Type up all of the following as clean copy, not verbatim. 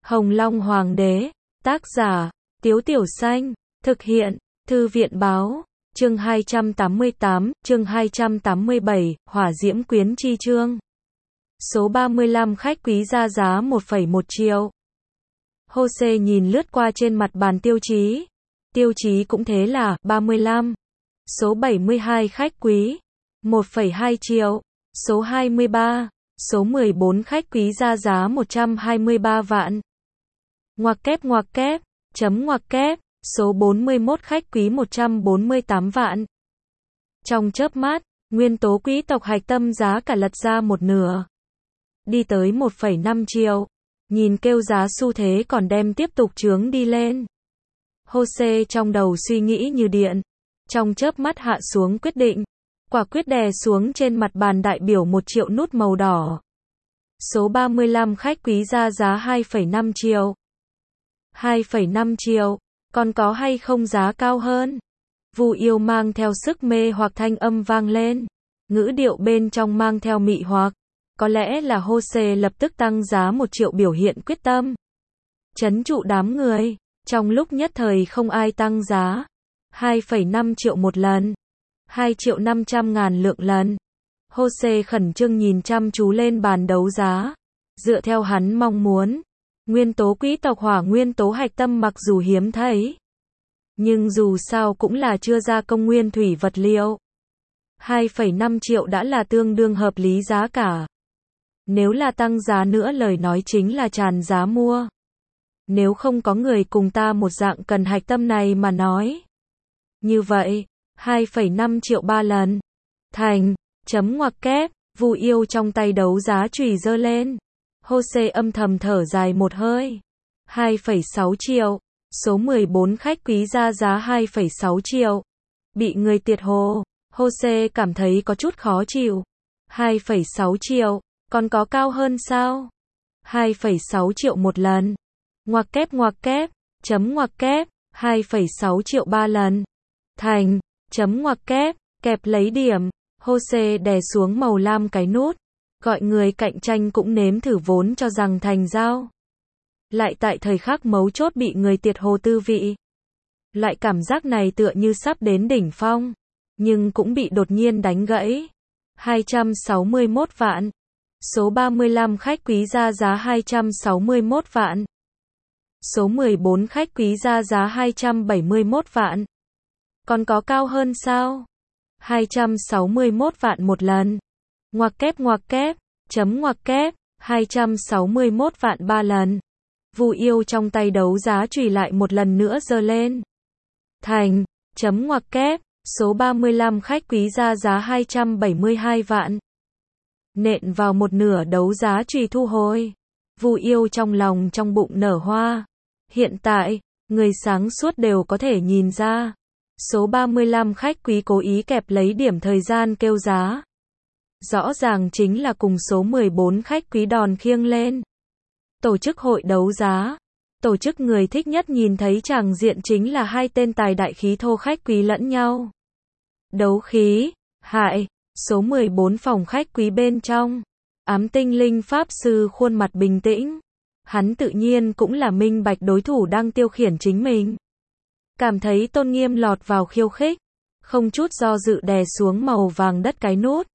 Hồng Long Hoàng đế, tác giả, Tiếu Tiểu Xanh, thực hiện, Thư viện Báo, chương 288, chương 287, Hỏa Diễm Quyến Chi Chương. Số 35 khách quý ra giá 1,1 triệu. Jose nhìn lướt qua trên mặt bàn tiêu chí. Tiêu chí cũng thế là 35. Số 72 khách quý, 1,2 triệu. Số 23, số 14 khách quý ra giá 123 vạn. Ngoặc kép, chấm ngoặc kép, số 41 khách quý 148 vạn. Trong chớp mắt, nguyên tố quý tộc hạch tâm giá cả lật ra một nửa. Đi tới 1,5 triệu. Nhìn kêu giá xu thế còn đem tiếp tục chướng đi lên. Jose trong đầu suy nghĩ như điện. Trong chớp mắt hạ xuống quyết định. Quả quyết đè xuống trên mặt bàn đại biểu 1 triệu nút màu đỏ. Số 35 khách quý ra giá 2,5 triệu. 2,5 triệu, còn có hay không giá cao hơn? Vu Yêu mang theo sức mê hoặc thanh âm vang lên. Ngữ điệu bên trong mang theo mị hoặc. Có lẽ là Jose lập tức tăng giá 1 triệu biểu hiện quyết tâm. Trấn trụ đám người. Trong lúc nhất thời không ai tăng giá. 2,5 triệu một lần. 2.500.000 lượng lần. Jose khẩn trương nhìn chăm chú lên bàn đấu giá. Dựa theo hắn mong muốn. Nguyên tố quý tộc hỏa nguyên tố hạch tâm mặc dù hiếm thấy. Nhưng dù sao cũng là chưa ra công nguyên thủy vật liệu. 2,5 triệu đã là tương đương hợp lý giá cả. Nếu là tăng giá nữa lời nói chính là tràn giá mua. Nếu không có người cùng ta một dạng cần hạch tâm này mà nói. Như vậy, 2,5 triệu 3 lần. Thành, chấm ngoặc kép, Vu Yêu trong tay đấu giá chùy giơ lên. Jose âm thầm thở dài một hơi. 2,6 triệu. Số 14 khách quý ra giá 2,6 triệu. Bị người tiệt hồ. Jose cảm thấy có chút khó chịu. 2,6 triệu. Còn có cao hơn sao? 2,6 triệu một lần. Ngoặc kép, chấm ngoặc kép, 2,6 triệu 3 lần. Thành, chấm ngoặc kép, kẹp lấy điểm. Jose đè xuống màu lam cái nút. Gọi người cạnh tranh cũng nếm thử vốn cho rằng thành giao. Lại tại thời khắc mấu chốt bị người tiệt hồ tư vị. Loại cảm giác này tựa như sắp đến đỉnh phong. Nhưng cũng bị đột nhiên đánh gãy. 261 vạn. Số 35 khách quý ra giá 261 vạn. Số 14 khách quý ra giá 271 vạn. Còn có cao hơn sao? 261 vạn một lần. Ngoặc kép, chấm ngoặc kép, 261 vạn 3 lần. Vu Yêu trong tay đấu giá chùy lại một lần nữa giơ lên. Thành, chấm ngoặc kép, số 35 khách quý ra giá 272 vạn. Nện vào một nửa đấu giá chùy thu hồi. Vu Yêu trong lòng trong bụng nở hoa. Hiện tại, người sáng suốt đều có thể nhìn ra. Số 35 khách quý cố ý kẹp lấy điểm thời gian kêu giá. Rõ ràng chính là cùng số 14 khách quý đòn khiêng lên. Tổ chức hội đấu giá. Tổ chức người thích nhất nhìn thấy tràng diện chính là hai tên tài đại khí thô khách quý lẫn nhau. Đấu khí, hại, số 14 phòng khách quý bên trong. Ám tinh linh pháp sư khuôn mặt bình tĩnh. Hắn tự nhiên cũng là minh bạch đối thủ đang tiêu khiển chính mình. Cảm thấy tôn nghiêm lọt vào khiêu khích. Không chút do dự đè xuống màu vàng đất cái nút.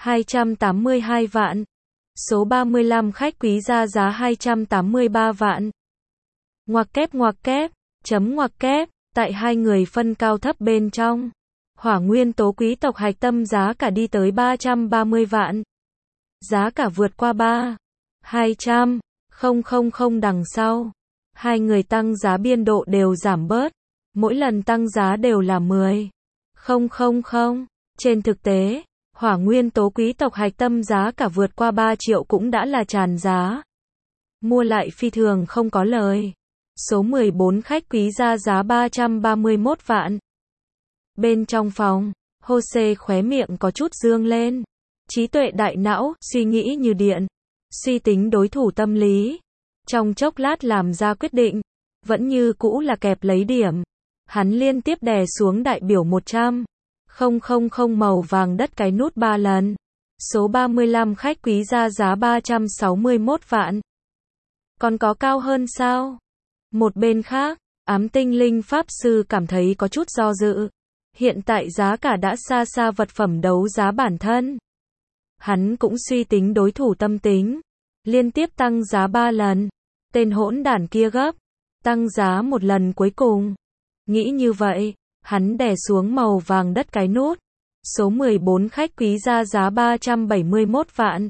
282 vạn. Số 35 khách quý ra giá 283 vạn. Ngoặc kép, chấm ngoặc kép, tại hai người phân cao thấp bên trong. Hỏa nguyên tố quý tộc hạch tâm giá cả đi tới 330 vạn. Giá cả vượt qua 200, 000 đằng sau. Hai người tăng giá biên độ đều giảm bớt. Mỗi lần tăng giá đều là 10, 000. Trên thực tế, hỏa nguyên tố quý tộc hạch tâm giá cả vượt qua 3 triệu cũng đã là tràn giá. Mua lại phi thường không có lời. Số 14 khách quý ra giá 331 vạn. Bên trong phòng, Jose khóe miệng có chút dương lên. Trí tuệ đại não, suy nghĩ như điện. Suy tính đối thủ tâm lý. Trong chốc lát làm ra quyết định. Vẫn như cũ là kẹp lấy điểm. Hắn liên tiếp đè xuống đại biểu 100. 000 màu vàng đất cái nút 3 lần. Số 35 khách quý ra giá 361 vạn. Còn có cao hơn sao? Một bên khác, ám tinh linh pháp sư cảm thấy có chút do dự. Hiện tại giá cả đã xa xa vật phẩm đấu giá bản thân. Hắn cũng suy tính đối thủ tâm tính. Liên tiếp tăng giá 3 lần. Tên hỗn đản kia gấp. Tăng giá một lần cuối cùng. Nghĩ như vậy, hắn đè xuống màu vàng đất cái nút. Số 14 khách quý ra giá 371 vạn.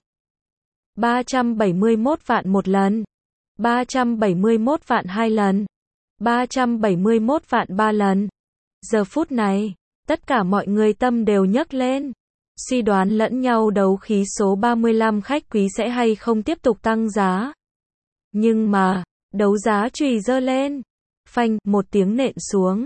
371 vạn một lần. 371 vạn hai lần. 371 vạn ba lần. Giờ phút này, tất cả mọi người tâm đều nhấc lên. Suy đoán lẫn nhau đấu khí số 35 khách quý sẽ hay không tiếp tục tăng giá. Nhưng mà, đấu giá chùy giơ lên. Phanh, một tiếng nện xuống.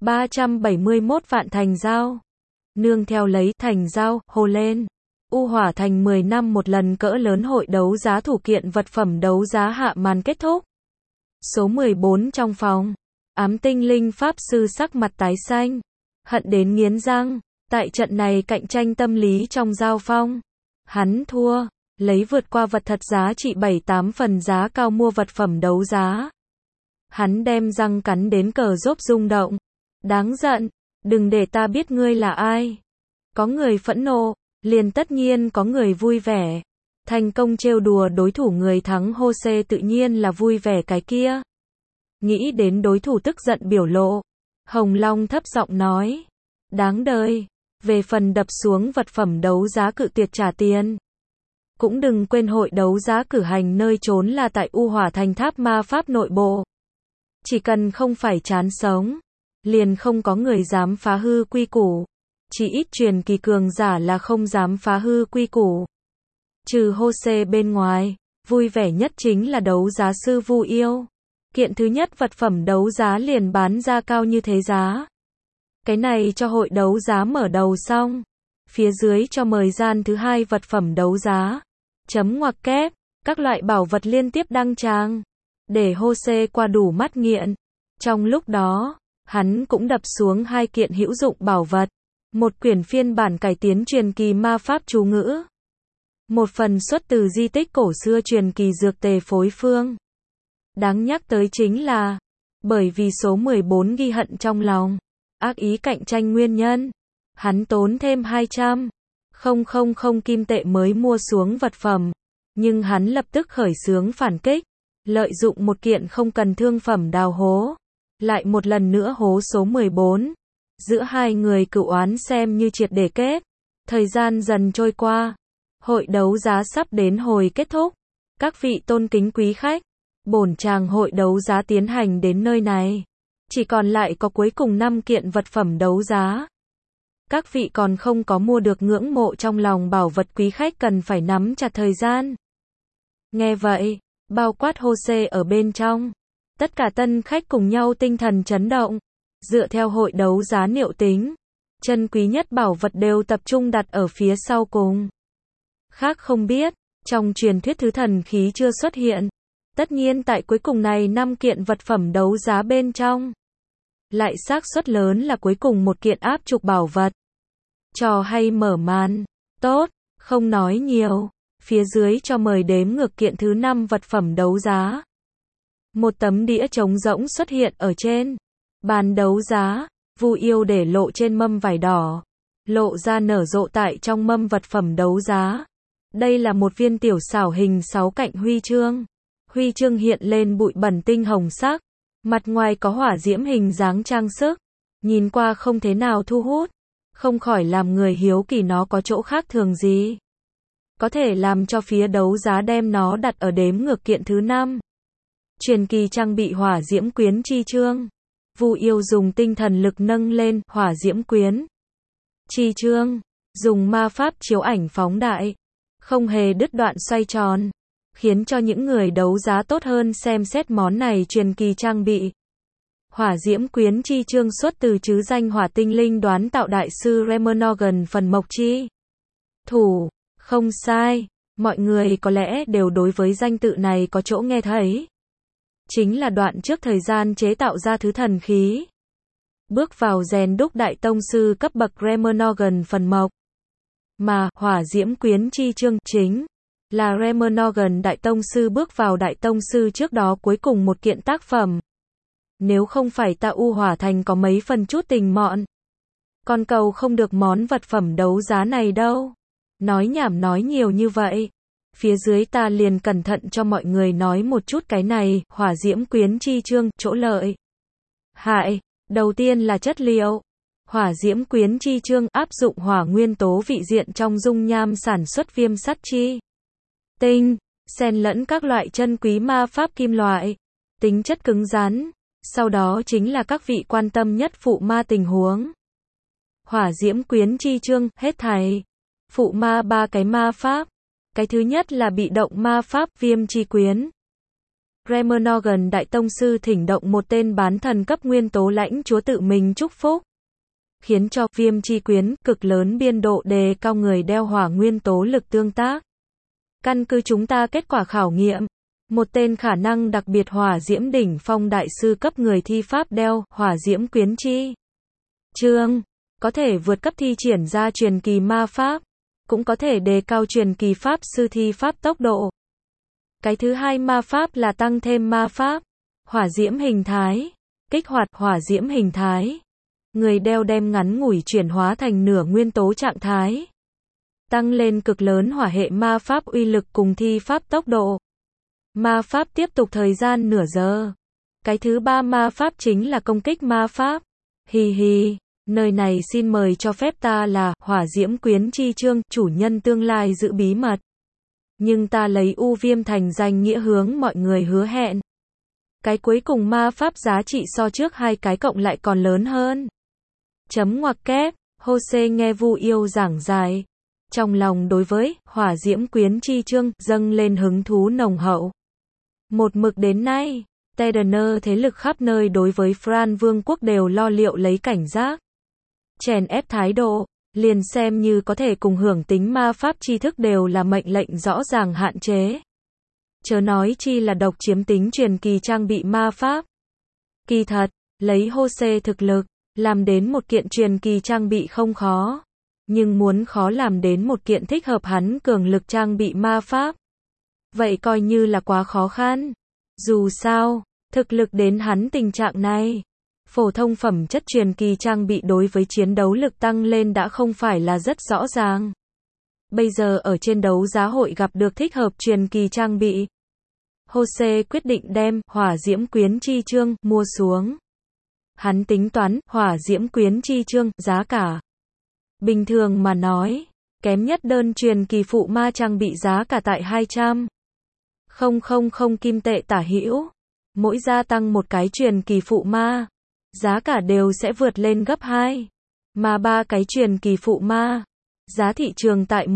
371 vạn thành giao. Nương theo lấy thành giao, hô lên. U Hỏa Thành 10 năm một lần cỡ lớn hội đấu giá thủ kiện vật phẩm đấu giá hạ màn kết thúc. Số 14 trong phòng. Ám tinh linh pháp sư sắc mặt tái xanh. Hận đến nghiến răng. Tại trận này cạnh tranh tâm lý trong giao phong. Hắn thua. Lấy vượt qua vật thật giá trị 7-8 phần giá cao mua vật phẩm đấu giá. Hắn đem răng cắn đến cờ rốp rung động. Đáng giận. Đừng để ta biết ngươi là ai. Có người phẫn nộ. Liền tất nhiên có người vui vẻ. Thành công trêu đùa đối thủ người thắng Jose tự nhiên là vui vẻ cái kia. Nghĩ đến đối thủ tức giận biểu lộ. Hồng Long thấp giọng nói. Đáng đời. Về phần đập xuống vật phẩm đấu giá cự tuyệt trả tiền. Cũng đừng quên hội đấu giá cử hành nơi trốn là tại U Hỏa Thành tháp ma pháp nội bộ. Chỉ cần không phải chán sống. Liền không có người dám phá hư quy củ. Chỉ ít truyền kỳ cường giả là không dám phá hư quy củ. Trừ Jose bên ngoài, vui vẻ nhất chính là đấu giá sư Vu Yêu. Kiện thứ nhất vật phẩm đấu giá liền bán ra cao như thế giá. Cái này cho hội đấu giá mở đầu xong. Phía dưới cho mời gian thứ hai vật phẩm đấu giá. Chấm ngoặc kép, các loại bảo vật liên tiếp đăng tràng. Để Jose qua đủ mắt nghiện. Trong lúc đó, hắn cũng đập xuống 2 kiện hữu dụng bảo vật. Một quyển phiên bản cải tiến truyền kỳ ma pháp chú ngữ. Một phần xuất từ di tích cổ xưa truyền kỳ dược tề phối phương. Đáng nhắc tới chính là, bởi vì số 14 ghi hận trong lòng, ác ý cạnh tranh nguyên nhân, hắn tốn thêm 200.000 kim tệ mới mua xuống vật phẩm, nhưng hắn lập tức khởi xướng phản kích, lợi dụng một kiện không cần thương phẩm đào hố, lại một lần nữa hố số 14. Giữa hai người cựu oán xem như triệt để kết. Thời gian dần trôi qua. Hội đấu giá sắp đến hồi kết thúc. Các vị tôn kính quý khách. Bổn tràng hội đấu giá tiến hành đến nơi này. Chỉ còn lại có cuối cùng 5 kiện vật phẩm đấu giá. Các vị còn không có mua được ngưỡng mộ trong lòng bảo vật quý khách cần phải nắm chặt thời gian. Nghe vậy, bao quát Jose ở bên trong. Tất cả tân khách cùng nhau tinh thần chấn động. Dựa theo hội đấu giá liệu tính, chân quý nhất bảo vật đều tập trung đặt ở phía sau cùng. Khác không biết, trong truyền thuyết thứ thần khí chưa xuất hiện. Tất nhiên tại cuối cùng này 5 kiện vật phẩm đấu giá bên trong. Lại xác suất lớn là cuối cùng một kiện áp trục bảo vật. Trò hay mở màn. Tốt, không nói nhiều. Phía dưới cho mời đếm ngược kiện thứ 5 vật phẩm đấu giá. Một tấm đĩa trống rỗng xuất hiện ở trên bàn đấu giá. Vu Yêu để lộ trên mâm vải đỏ, lộ ra nở rộ tại trong mâm vật phẩm đấu giá. Đây là một viên tiểu xảo hình 6 cạnh huy chương. Huy chương hiện lên bụi bẩn tinh hồng sắc, mặt ngoài có hỏa diễm hình dáng trang sức, nhìn qua không thế nào thu hút, không khỏi làm người hiếu kỳ nó có chỗ khác thường gì. Có thể làm cho phía đấu giá đem nó đặt ở đếm ngược kiện thứ 5. Truyền kỳ trang bị hỏa diễm quyến chi chương. Vu Yêu dùng tinh thần lực nâng lên hỏa diễm quyến chi chương, dùng ma pháp chiếu ảnh phóng đại, không hề đứt đoạn xoay tròn, khiến cho những người đấu giá tốt hơn xem xét món này truyền kỳ trang bị. Hỏa diễm quyến chi chương xuất từ trứ danh hỏa tinh linh đoán tạo đại sư Remonogan phần mộc chi thủ. Không sai, mọi người có lẽ đều đối với danh tự này có chỗ nghe thấy. Chính là đoạn trước thời gian chế tạo ra thứ thần khí. Bước vào rèn đúc đại tông sư cấp bậc Remonogan phần mộc. Mà, hỏa diễm quyến chi chương chính là Remernogan Đại Tông Sư bước vào Đại Tông Sư trước đó cuối cùng một kiện tác phẩm. Nếu không phải Ta U Hỏa Thành có mấy phần chút tình mọn, con cầu không được món vật phẩm đấu giá này đâu. Nói nhảm nói nhiều như vậy. Phía dưới ta liền cẩn thận cho mọi người nói một chút cái này, hỏa diễm quyến chi chương, chỗ lợi. Hại, đầu tiên là chất liệu. Hỏa diễm quyến chi chương áp dụng hỏa nguyên tố vị diện trong dung nham sản xuất viêm sắt chi tinh, xen lẫn các loại chân quý ma pháp kim loại, tính chất cứng rắn. Sau đó chính là các vị quan tâm nhất phụ ma tình huống. Hỏa diễm quyến chi chương, hết thảy. Phụ ma 3 cái ma pháp. Cái thứ nhất là bị động ma pháp viêm chi quyến. Remernogan Đại Tông Sư thỉnh động một tên bán thần cấp nguyên tố lãnh chúa tự mình chúc phúc, khiến cho viêm chi quyến cực lớn biên độ đề cao người đeo hỏa nguyên tố lực tương tác. Căn cứ chúng ta kết quả khảo nghiệm, một tên khả năng đặc biệt hỏa diễm đỉnh phong đại sư cấp người thi pháp đeo hỏa diễm quyến chi chương, có thể vượt cấp thi triển ra truyền kỳ ma pháp, cũng có thể đề cao truyền kỳ pháp sư thi pháp tốc độ. Cái thứ hai ma pháp là tăng thêm ma pháp hỏa diễm hình thái, kích hoạt hỏa diễm hình thái. Người đeo đem ngắn ngủi chuyển hóa thành nửa nguyên tố trạng thái, tăng lên cực lớn hỏa hệ ma pháp uy lực cùng thi pháp tốc độ. Ma pháp tiếp tục thời gian nửa giờ. Cái thứ ba ma pháp chính là công kích ma pháp. Hi hi, nơi này xin mời cho phép ta là hỏa diễm quyến chi chương, chủ nhân tương lai giữ bí mật. Nhưng ta lấy U Viêm Thành danh nghĩa hướng mọi người hứa hẹn. Cái cuối cùng ma pháp giá trị so trước hai cái cộng lại còn lớn hơn. Chấm ngoặc kép, Jose nghe Vu Yêu giảng giải. Trong lòng đối với hỏa diễm quyến chi chương dâng lên hứng thú nồng hậu. Một mực đến nay, Tedener thế lực khắp nơi đối với Fran Vương quốc đều lo liệu lấy cảnh giác, chèn ép thái độ, liền xem như có thể cùng hưởng tính ma pháp tri thức đều là mệnh lệnh rõ ràng hạn chế. Chớ nói chi là độc chiếm tính truyền kỳ trang bị ma pháp. Kỳ thật, lấy Jose thực lực, làm đến một kiện truyền kỳ trang bị không khó. Nhưng muốn khó làm đến một kiện thích hợp hắn cường lực trang bị ma pháp, vậy coi như là quá khó khăn. Dù sao, thực lực đến hắn tình trạng này, phổ thông phẩm chất truyền kỳ trang bị đối với chiến đấu lực tăng lên đã không phải là rất rõ ràng. Bây giờ ở trên đấu giá hội gặp được thích hợp truyền kỳ trang bị, Jose quyết định đem hỏa diễm quyến chi chương mua xuống. Hắn tính toán hỏa diễm quyến chi chương giá cả. Bình thường mà nói, kém nhất đơn truyền kỳ phụ ma trang bị giá cả tại 200.000 kim tệ tả hữu. Mỗi gia tăng một cái truyền kỳ phụ ma, giá cả đều sẽ vượt lên gấp 2. Mà 3 cái truyền kỳ phụ ma, giá thị trường tại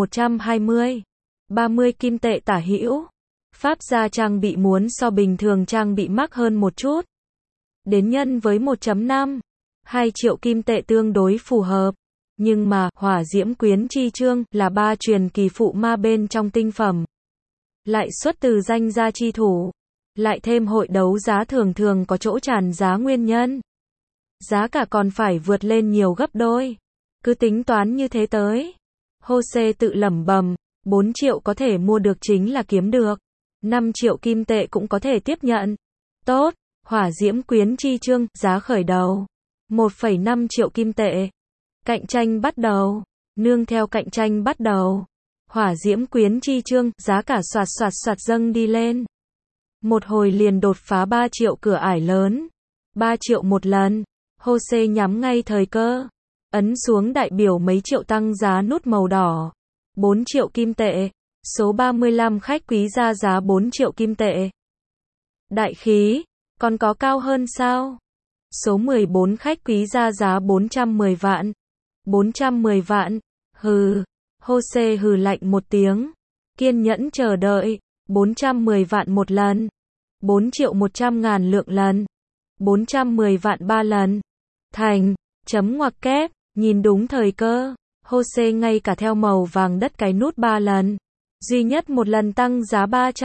120-30 kim tệ tả hữu. Pháp gia trang bị muốn so bình thường trang bị mắc hơn một chút. Đến nhân với 1.5-2 triệu kim tệ tương đối phù hợp. Nhưng mà, hỏa diễm quyến chi chương là 3 truyền kỳ phụ ma bên trong tinh phẩm. Lại xuất từ danh gia chi thủ. Lại thêm hội đấu giá thường thường có chỗ tràn giá nguyên nhân. Giá cả còn phải vượt lên nhiều gấp đôi. Cứ tính toán như thế tới. Jose tự lẩm bẩm, 4 triệu có thể mua được chính là kiếm được. 5 triệu kim tệ cũng có thể tiếp nhận. Tốt, hỏa diễm quyến chi chương, giá khởi đầu. 1,5 triệu kim tệ. Cạnh tranh bắt đầu. Nương theo cạnh tranh bắt đầu, hỏa diễm quyến chi chương, giá cả soạt dâng đi lên. Một hồi liền đột phá 3 triệu cửa ải lớn. 3 triệu một lần. Jose nhắm ngay thời cơ. Ấn xuống đại biểu mấy triệu tăng giá nút màu đỏ. 4 triệu kim tệ. Số 35 khách quý ra giá 4 triệu kim tệ. Đại khí, còn có cao hơn sao? Số 14 khách quý ra giá 410 vạn. 410 vạn. Hừ. Jose hừ lạnh một tiếng. Kiên nhẫn chờ đợi. 410 vạn một lần. 4 triệu 100.000 lượng lần. 410 vạn 3 lần. Thành. Chấm ngoặc kép. Nhìn đúng thời cơ. Jose ngay cả theo màu vàng đất cái nút 3 lần. Duy nhất một lần tăng giá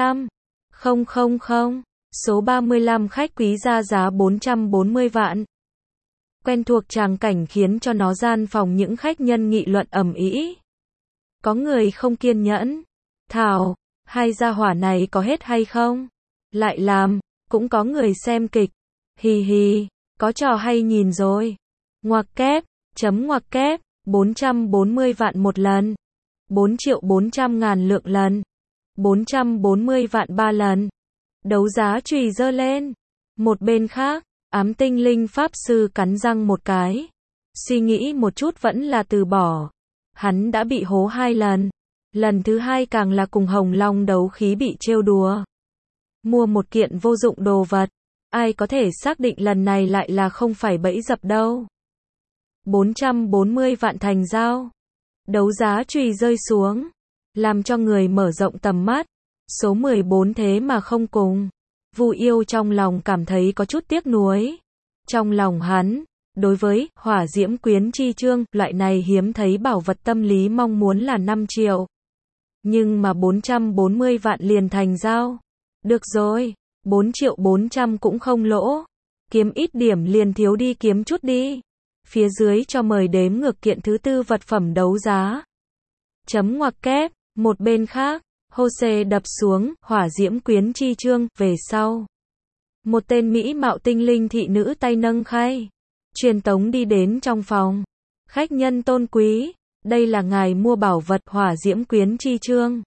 300.000. Số 35 khách quý ra giá 440 vạn. Quen thuộc tràng cảnh khiến cho nó gian phòng những khách nhân nghị luận ầm ĩ. Có người không kiên nhẫn. Thảo, Hai gia hỏa này có hết hay không? Lại làm, cũng có người xem kịch. Hì hì, có trò hay nhìn rồi. Ngoặc kép, ngoặc kép, 440 vạn một lần. 4.400.000 lượng lần. 440 vạn 3 lần. Đấu giá chùy dơ lên. Một bên khác, ám tinh linh pháp sư cắn răng một cái. Suy nghĩ một chút vẫn là từ bỏ. Hắn đã bị hố 2 lần. Lần thứ 2 càng là cùng Hồng Long đấu khí bị trêu đùa. Mua một kiện vô dụng đồ vật. Ai có thể xác định lần này lại là không phải bẫy dập đâu. 440 vạn thành giao. Đấu giá chùy rơi xuống. Làm cho người mở rộng tầm mắt. Số 14 thế mà không cùng. Vu Yêu trong lòng cảm thấy có chút tiếc nuối. Trong lòng hắn, đối với hỏa diễm quyến chi chương, loại này hiếm thấy bảo vật tâm lý mong muốn là 5 triệu. Nhưng mà 440 vạn liền thành giao. Được rồi, 4.400.000 cũng không lỗ. Kiếm ít điểm liền thiếu đi kiếm chút đi. Phía dưới cho mời đếm ngược kiện thứ tư vật phẩm đấu giá. Ngoặc kép, một bên khác, Jose đập xuống, hỏa diễm quyến chi chương, về sau. Một tên mỹ mạo tinh linh thị nữ tay nâng khay. Truyền tống đi đến trong phòng. Khách nhân tôn quý, đây là ngài mua bảo vật hỏa diễm quyến chi chương.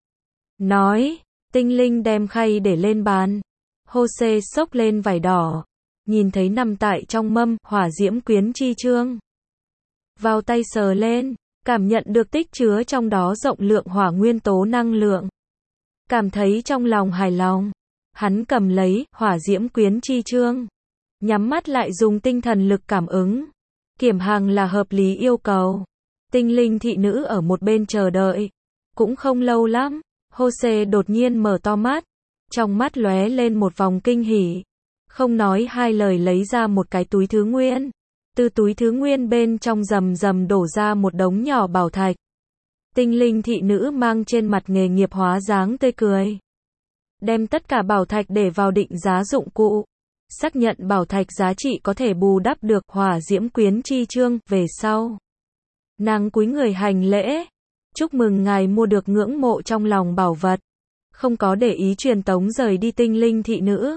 Nói, tinh linh đem khay để lên bàn. Jose xốc lên vải đỏ. Nhìn thấy nằm tại trong mâm, hỏa diễm quyến chi chương. Vào tay sờ lên, cảm nhận được tích chứa trong đó rộng lượng hỏa nguyên tố năng lượng. Cảm thấy trong lòng hài lòng. Hắn cầm lấy, hỏa diễm quyến chi chương. Nhắm mắt lại dùng tinh thần lực cảm ứng. Kiểm hàng là hợp lý yêu cầu. Tinh linh thị nữ ở một bên chờ đợi. Cũng không lâu lắm, Jose đột nhiên mở to mắt. Trong mắt lóe lên một vòng kinh hỉ. Không nói hai lời lấy ra một cái túi thứ nguyên. Từ túi thứ nguyên bên trong rầm rầm đổ ra một đống nhỏ bảo thạch. Tinh linh thị nữ mang trên mặt nghề nghiệp hóa dáng tươi cười. Đem tất cả bảo thạch để vào định giá dụng cụ. Xác nhận bảo thạch giá trị có thể bù đắp được hỏa diễm quyến chi chương, về sau. Nàng cúi người hành lễ. Chúc mừng ngài mua được ngưỡng mộ trong lòng bảo vật. Không có để ý truyền tống rời đi tinh linh thị nữ.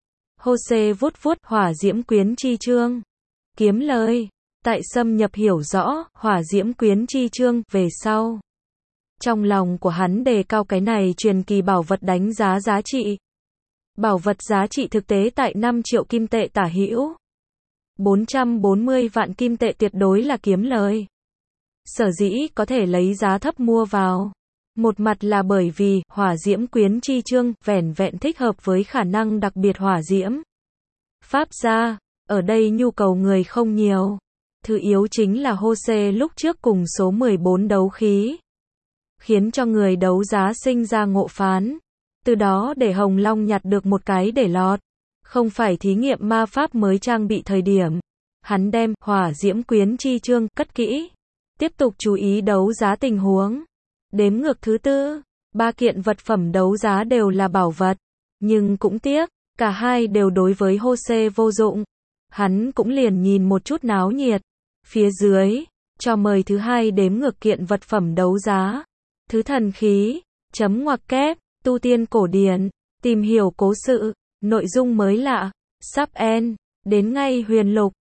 Jose vuốt vuốt hỏa diễm quyến chi chương. Kiếm lời. Tại xâm nhập hiểu rõ, hỏa diễm quyến chi chương, về sau. Trong lòng của hắn đề cao cái này truyền kỳ bảo vật đánh giá giá trị. Bảo vật giá trị thực tế tại 5 triệu kim tệ tả hữu. 440 vạn kim tệ tuyệt đối là kiếm lời. Sở dĩ có thể lấy giá thấp mua vào. Một mặt là bởi vì hỏa diễm quyến chi chương vẻn vẹn thích hợp với khả năng đặc biệt hỏa diễm. Pháp gia, ở đây nhu cầu người không nhiều. Thứ yếu chính là Jose lúc trước cùng số 14 đấu khí. Khiến cho người đấu giá sinh ra ngộ phán. Từ đó để Hồng Long nhặt được một cái để lọt. Không phải thí nghiệm ma pháp mới trang bị thời điểm. Hắn đem hỏa diễm quyến chi chương cất kỹ. Tiếp tục chú ý đấu giá tình huống. Đếm ngược thứ tư. 3 kiện vật phẩm đấu giá đều là bảo vật. Nhưng cũng tiếc, cả hai đều đối với Jose vô dụng. Hắn cũng liền nhìn một chút náo nhiệt. Phía dưới, cho mời thứ hai đếm ngược kiện vật phẩm đấu giá. Thứ thần khí, ngoặc kép, tu tiên cổ điển, tìm hiểu cố sự, nội dung mới lạ, sắp end, đến ngay huyền lục,